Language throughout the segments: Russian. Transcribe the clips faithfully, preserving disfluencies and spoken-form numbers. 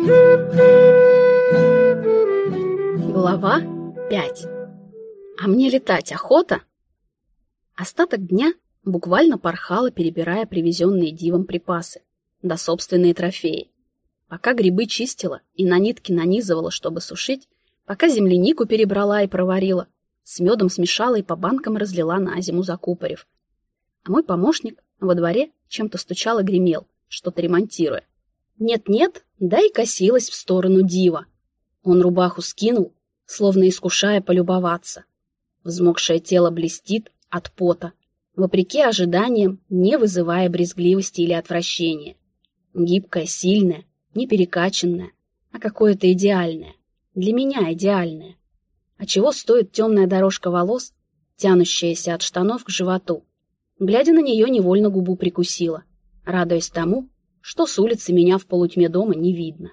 Глава пять. А мне летать охота? Остаток дня буквально порхала, перебирая привезенные дивом припасы, да собственные трофеи. Пока грибы чистила и на нитки нанизывала, чтобы сушить, пока землянику перебрала и проварила, с медом смешала и по банкам разлила на зиму закупорив. А мой помощник во дворе чем-то стучал и гремел, что-то ремонтируя. Нет-нет, да и косилась в сторону дива. Он рубаху скинул, словно искушая полюбоваться. Взмокшее тело блестит от пота, вопреки ожиданиям, не вызывая брезгливости или отвращения. Гибкое, сильное, не перекачанное, а какое-то идеальное. Для меня идеальное. А чего стоит темная дорожка волос, тянущаяся от штанов к животу? Глядя на нее, невольно губу прикусила, радуясь тому, что с улицы меня в полутьме дома не видно.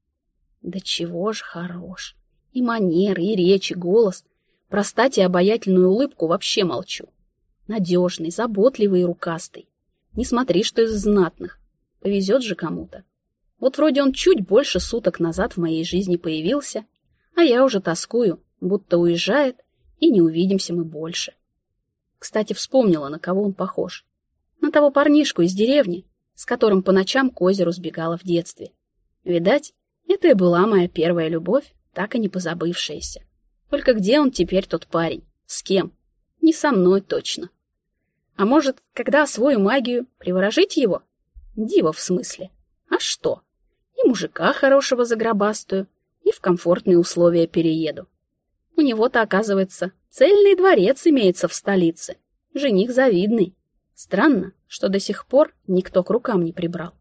Да чего ж хорош. И манеры, и речь, и голос. Про стать и обаятельную улыбку вообще молчу. Надежный, заботливый и рукастый. Не смотри, что из знатных. Повезет же кому-то. Вот вроде он чуть больше суток назад в моей жизни появился, а я уже тоскую, будто уезжает, и не увидимся мы больше. Кстати, вспомнила, на кого он похож. На того парнишку из деревни, с которым по ночам к озеру сбегала в детстве. Видать, это и была моя первая любовь, так и не позабывшаяся. Только где он теперь, тот парень? С кем? Не со мной точно. А может, когда освою магию, приворожить его? Диво в смысле. А что? И мужика хорошего загробастаю, и в комфортные условия перееду. У него-то, оказывается, цельный дворец имеется в столице. Жених завидный. Странно, что до сих пор никто к рукам не прибрал.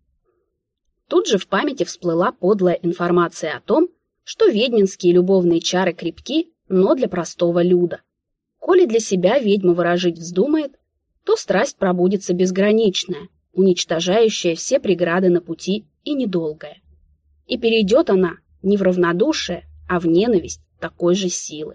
Тут же в памяти всплыла подлая информация о том, что ведьминские любовные чары крепки, но для простого люда. Коли для себя ведьма выражить вздумает, то страсть пробудится безграничная, уничтожающая все преграды на пути и недолгая. И перейдет она не в равнодушие, а в ненависть такой же силы.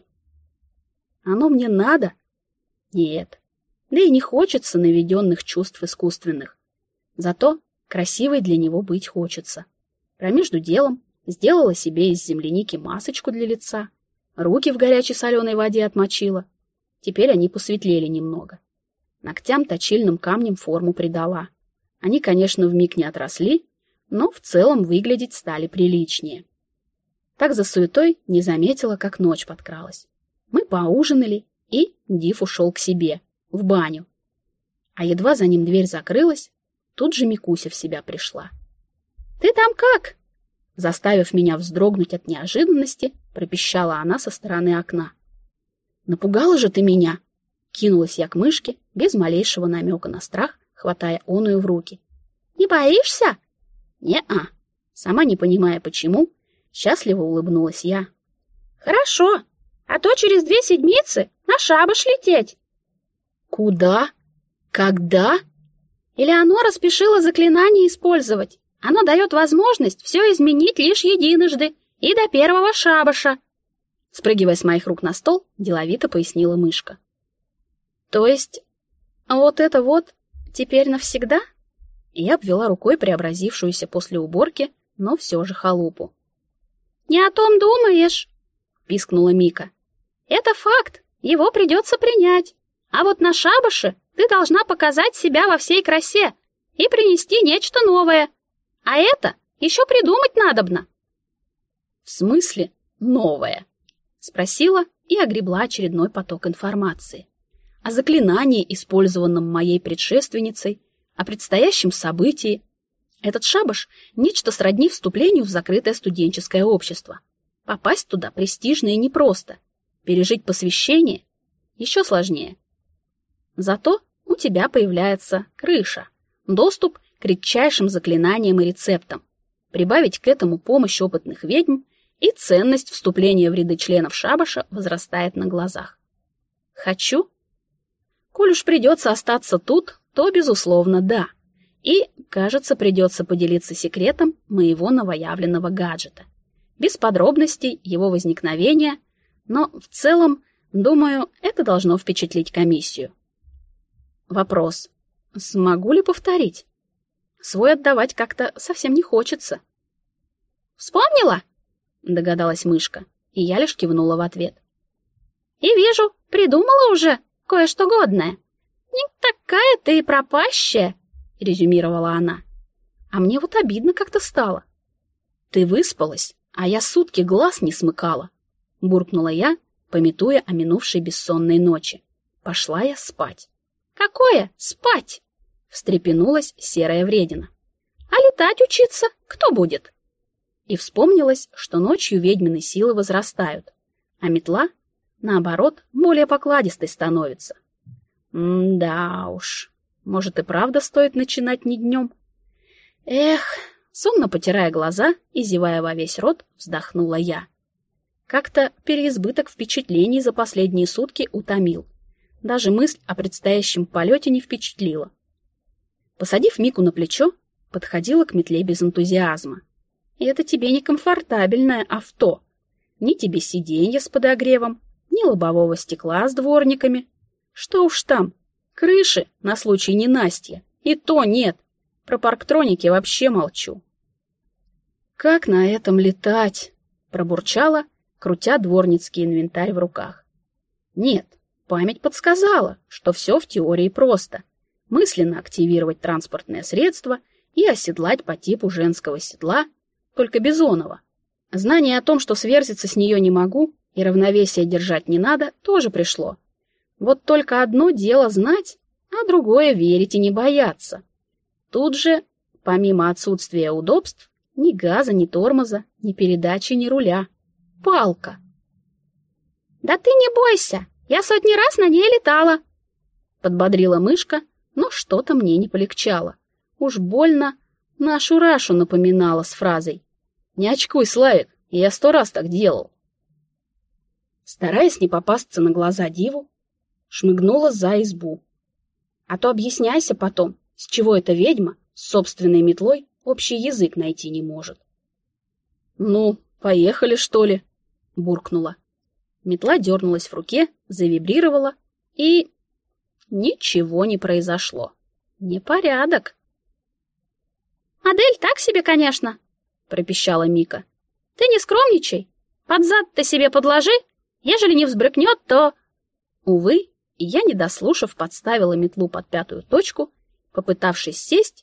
Оно мне надо? Нет. Да и не хочется наведенных чувств искусственных. Зато красивой для него быть хочется. Промежду делом сделала себе из земляники масочку для лица, руки в горячей соленой воде отмочила. Теперь они посветлели немного. Ногтям точильным камнем форму придала. Они, конечно, вмиг не отросли, но в целом выглядеть стали приличнее. Так за суетой не заметила, как ночь подкралась. Мы поужинали, и Див ушел к себе, в баню. А едва за ним дверь закрылась, тут же Микуся в себя пришла. «Ты там как?» Заставив меня вздрогнуть от неожиданности, пропищала она со стороны окна. «Напугала же ты меня!» Кинулась я к мышке, без малейшего намека на страх, хватая оную в руки. «Не боишься?» «Не-а». Сама не понимая почему, счастливо улыбнулась я. «Хорошо, а то через две седмицы на шабаш лететь». «Куда? Когда?» Элеонора спешила заклинание использовать. Оно дает возможность все изменить лишь единожды и до первого шабаша. Спрыгивая с моих рук на стол, деловито пояснила мышка. То есть, вот это вот теперь навсегда? Я обвела рукой преобразившуюся после уборки, но все же халупу. «Не о том думаешь», — пискнула Мика. «Это факт, его придется принять. А вот на шабаше ты должна показать себя во всей красе и принести нечто новое. А это еще придумать надобно». «В смысле новое?» — спросила и огребла очередной поток информации. О заклинании, использованном моей предшественницей, о предстоящем событии. Этот шабаш — нечто сродни вступлению в закрытое студенческое общество. Попасть туда престижно и непросто. Пережить посвящение еще сложнее. Зато у тебя появляется крыша, доступ к редчайшим заклинаниям и рецептам. Прибавить к этому помощь опытных ведьм, и ценность вступления в ряды членов шабаша возрастает на глазах. Хочу? Коль уж придется остаться тут, то, безусловно, да. И, кажется, придется поделиться секретом моего новоявленного гаджета. Без подробностей его возникновения, но в целом, думаю, это должно впечатлить комиссию. Вопрос. Смогу ли повторить? Свой отдавать как-то совсем не хочется. Вспомнила? Догадалась мышка, и я лишь кивнула в ответ. И вижу, придумала уже кое-что годное. Не такая ты и пропащая, резюмировала она. А мне вот обидно как-то стало. Ты выспалась, а я сутки глаз не смыкала, буркнула я, памятуя о минувшей бессонной ночи. Пошла я спать. Какое спать? Встрепенулась серая вредина. А летать учиться кто будет? И вспомнилось, что ночью ведьмины силы возрастают, а метла, наоборот, более покладистой становится. М-да уж, может и правда стоит начинать не днем? Эх, сонно потирая глаза и зевая во весь рот, вздохнула я. Как-то переизбыток впечатлений за последние сутки утомил. Даже мысль о предстоящем полете не впечатлила. Посадив Мику на плечо, подходила к метле без энтузиазма. И это тебе не комфортабельное авто. Ни тебе сиденья с подогревом, ни лобового стекла с дворниками. Что уж там, крыши на случай ненастья. И то нет. Про парктроники вообще молчу. «Как на этом летать?» — пробурчала, крутя дворницкий инвентарь в руках. Нет, память подсказала, что все в теории просто. Мысленно активировать транспортное средство и оседлать по типу женского седла, только бизонова. Знание о том, что сверзиться с нее не могу и равновесие держать не надо, тоже пришло. Вот только одно дело знать, а другое верить и не бояться. Тут же, помимо отсутствия удобств, ни газа, ни тормоза, ни передачи, ни руля. Палка. «Да ты не бойся, я сотни раз на ней летала», — подбодрила мышка, но что-то мне не полегчало. Уж больно нашу Рашу напоминала с фразой «Не очкуй, Славик, я сто раз так делал». Стараясь не попасться на глаза диву, шмыгнула за избу. А то объясняйся потом, с чего эта ведьма с собственной метлой общий язык найти не может. «Ну, поехали, что ли?» — буркнула. Метла дернулась в руке, завибрировала, и... ничего не произошло. Непорядок. «Адель так себе, конечно», — пропищала Мика. «Ты не скромничай. Под зад-то себе подложи. Ежели не взбрыкнет, то...» Увы, и я, не дослушав, подставила метлу под пятую точку, попытавшись сесть,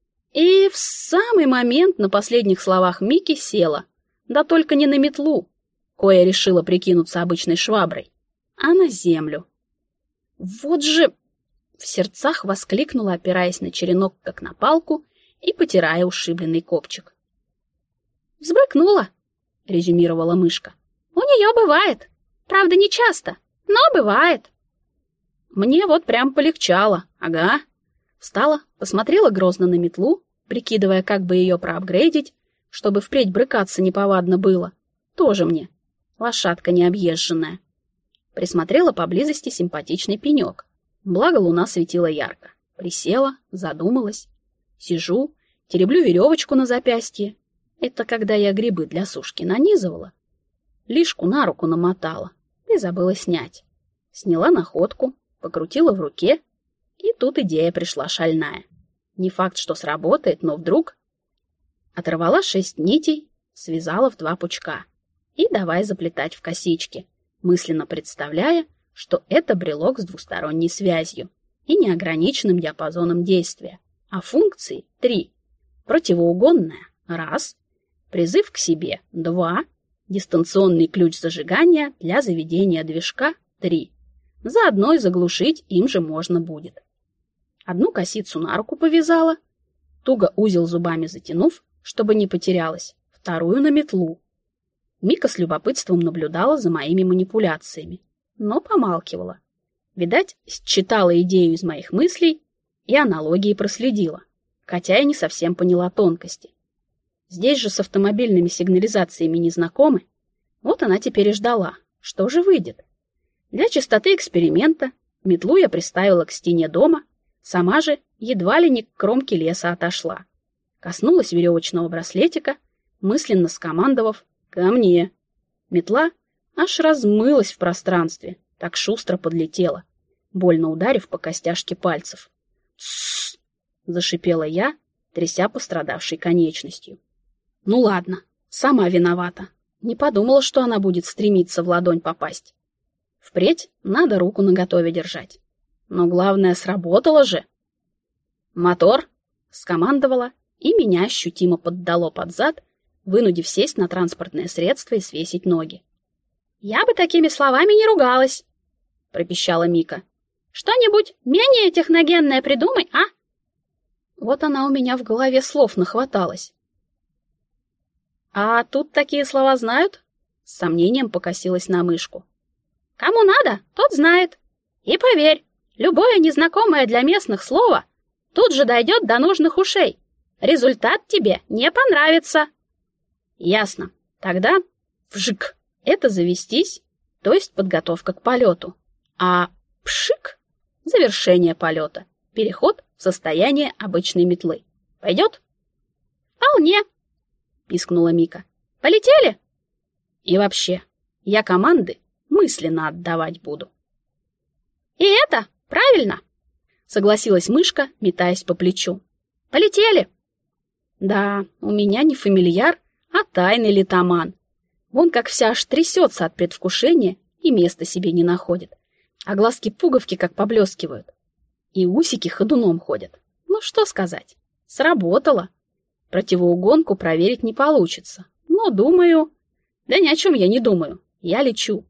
и в самый момент на последних словах Мики села, да только не на метлу, кое решила прикинуться обычной шваброй, а на землю. «Вот же...» — в сердцах воскликнула, опираясь на черенок, как на палку, и потирая ушибленный копчик. «Взбрыкнула», — резюмировала мышка. «У нее бывает. Правда, не часто, но бывает». Мне вот прям полегчало, ага. Встала, посмотрела грозно на метлу, прикидывая, как бы ее проапгрейдить, чтобы впредь брыкаться неповадно было. Тоже мне. Лошадка необъезженная. Присмотрела поблизости симпатичный пенек. Благо луна светила ярко. Присела, задумалась. Сижу, тереблю веревочку на запястье. Это когда я грибы для сушки нанизывала. Лишку на руку намотала и забыла снять. Сняла находку, покрутила в руке, и тут идея пришла шальная. Не факт, что сработает, но вдруг... Оторвала шесть нитей, связала в два пучка и давай заплетать в косички, мысленно представляя, что это брелок с двусторонней связью и неограниченным диапазоном действия, а функции — три. Противоугонная — раз, призыв к себе — два, дистанционный ключ зажигания для заведения движка — три. Заодно и заглушить им же можно будет. Одну косицу на руку повязала, туго узел зубами затянув, чтобы не потерялась, вторую на метлу. Мика с любопытством наблюдала за моими манипуляциями, но помалкивала. Видать, считала идею из моих мыслей и аналогии проследила, хотя и не совсем поняла тонкости. Здесь же с автомобильными сигнализациями не знакомы, вот она теперь и ждала, что же выйдет. Для чистоты эксперимента метлу я приставила к стене дома, сама же едва ли не к кромке леса отошла. Коснулась веревочного браслетика, мысленно скомандовав «Ко мне!». Метла аж размылась в пространстве, так шустро подлетела, больно ударив по костяшке пальцев. «Тссс!» — зашипела я, тряся пострадавшей конечностью. «Ну ладно, Сама виновата. Не подумала, что она будет стремиться в ладонь попасть. Впредь надо руку наготове держать. Но главное, сработало же. «Мотор!» — скомандовала, и меня ощутимо поддало под зад, вынудив сесть на транспортное средство и свесить ноги. «Я бы такими словами не ругалась», — пропищала Мика. «Что-нибудь менее техногенное придумай, а?» Вот она у меня в голове слов нахваталась. «А тут такие слова знают?» — с сомнением покосилась на мышку. «Кому надо, тот знает. И поверь, любое незнакомое для местных слово тут же дойдет до нужных ушей. Результат тебе не понравится». «Ясно. Тогда вжик — это завестись, то есть подготовка к полету. А пшик — завершение полета, переход в состояние обычной метлы. Пойдет?» «Вполне», — пискнула Мика. «Полетели?» «И вообще, я команды мысленно отдавать буду». «И это правильно», — согласилась мышка, метаясь по плечу. «Полетели». Да, у меня не фамильяр, а тайный литоман. Вон как вся аж трясется от предвкушения и места себе не находит. А глазки-пуговки как поблескивают. И усики ходуном ходят. Ну что сказать, сработало. Противоугонку проверить не получится. Но думаю... Да ни о чем я не думаю. Я лечу.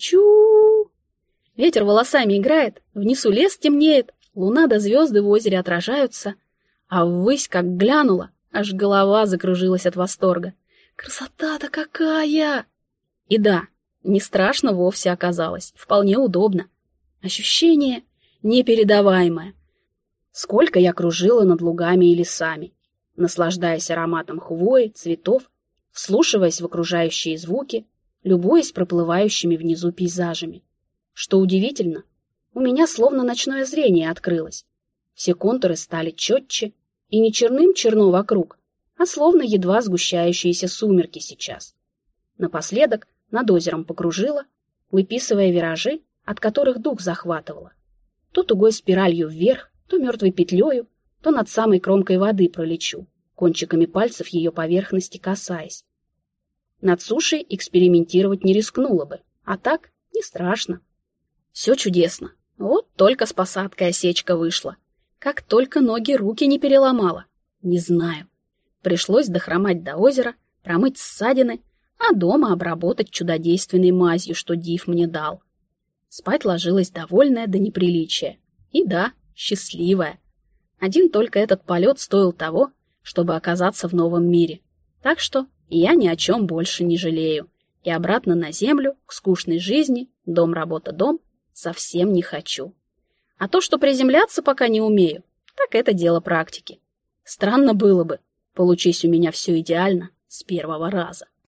Лечу. Ветер волосами играет, внизу лес темнеет, луна да звезды в озере отражаются. А ввысь как глянула, аж голова закружилась от восторга. Красота-то какая! И да, не страшно вовсе оказалось, вполне удобно. Ощущение непередаваемое. Сколько я кружила над лугами и лесами, наслаждаясь ароматом хвои, цветов, вслушиваясь в окружающие звуки, любуясь проплывающими внизу пейзажами. Что удивительно, у меня словно ночное зрение открылось. Все контуры стали четче, и не черным черно вокруг, а словно едва сгущающиеся сумерки сейчас. Напоследок над озером покружила, выписывая виражи, от которых дух захватывало. То тугой спиралью вверх, то мертвой петлею, то над самой кромкой воды пролечу, кончиками пальцев ее поверхности касаясь. Над сушей экспериментировать не рискнула бы, а так не страшно. Все чудесно, вот только с посадкой осечка вышла. Как только ноги руки не переломала. Не знаю. Пришлось дохромать до озера, промыть ссадины, а дома обработать чудодейственной мазью, что Див мне дал. Спать ложилась довольная до неприличия. И да, счастливая. Один только этот полет стоил того, чтобы оказаться в новом мире. Так что я ни о чем больше не жалею. И обратно на землю, к скучной жизни, дом-работа-дом, совсем не хочу. А то, что приземляться пока не умею, так это дело практики. Странно было бы, получись у меня все идеально с первого раза.